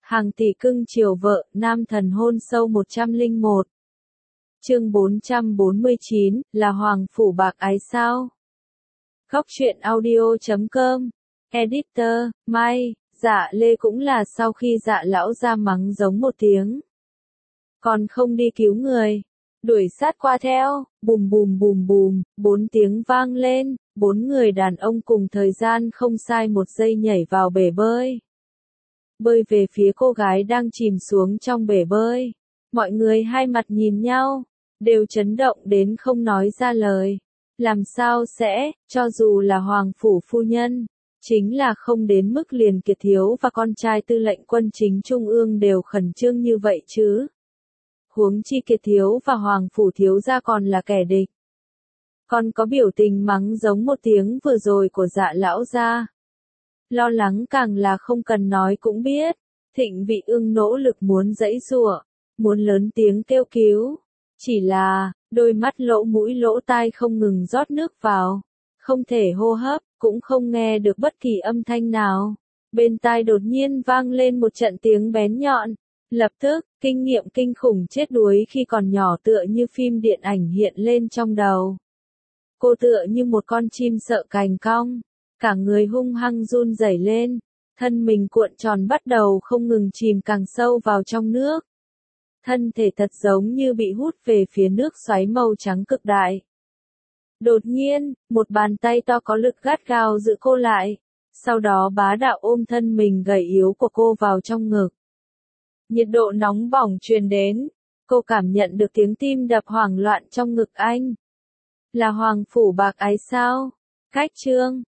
Hàng tỷ cưng chiều vợ, nam thần hôn sâu 101. Chương 449, là Hoàng Phủ Bạc Ái sao? Góc truyện audio.com. Editor, Mai, Dạ Lê cũng là sau khi Dạ lão ra mắng giống một tiếng. Còn không đi cứu người. Đuổi sát qua theo, bùm bùm bùm bùm, 4 tiếng vang lên, 4 người đàn ông cùng thời gian không sai một giây nhảy vào bể bơi. Bơi về phía cô gái đang chìm xuống trong bể bơi. Mọi người hai mặt nhìn nhau, đều chấn động đến không nói ra lời. Làm sao sẽ, cho dù là Hoàng Phủ phu nhân, chính là không đến mức liền Kiệt Thiếu và con trai tư lệnh quân chính Trung ương đều khẩn trương như vậy chứ. Huống chi Kiệt Thiếu và Hoàng Phủ thiếu gia còn là kẻ địch. Còn có biểu tình mắng giống một tiếng vừa rồi của Dạ lão gia. Lo lắng càng là không cần nói cũng biết, Thịnh Vị Ương nỗ lực muốn giãy giụa, muốn lớn tiếng kêu cứu. Chỉ là, đôi mắt lỗ mũi lỗ tai không ngừng rót nước vào, không thể hô hấp, cũng không nghe được bất kỳ âm thanh nào. Bên tai đột nhiên vang lên một trận tiếng bén nhọn. Lập tức, kinh nghiệm kinh khủng chết đuối khi còn nhỏ tựa như phim điện ảnh hiện lên trong đầu. Cô tựa như một con chim sợ cành cong, cả người hung hăng run rẩy lên, thân mình cuộn tròn bắt đầu không ngừng chìm càng sâu vào trong nước. Thân thể thật giống như bị hút về phía nước xoáy màu trắng cực đại. Đột nhiên, một bàn tay to có lực gắt gao giữ cô lại, sau đó bá đạo ôm thân mình gầy yếu của cô vào trong ngực. Nhiệt độ nóng bỏng truyền đến, cô cảm nhận được tiếng tim đập hoảng loạn trong ngực anh. Là Hoàng Phủ Bạc Ái sao? Cách chương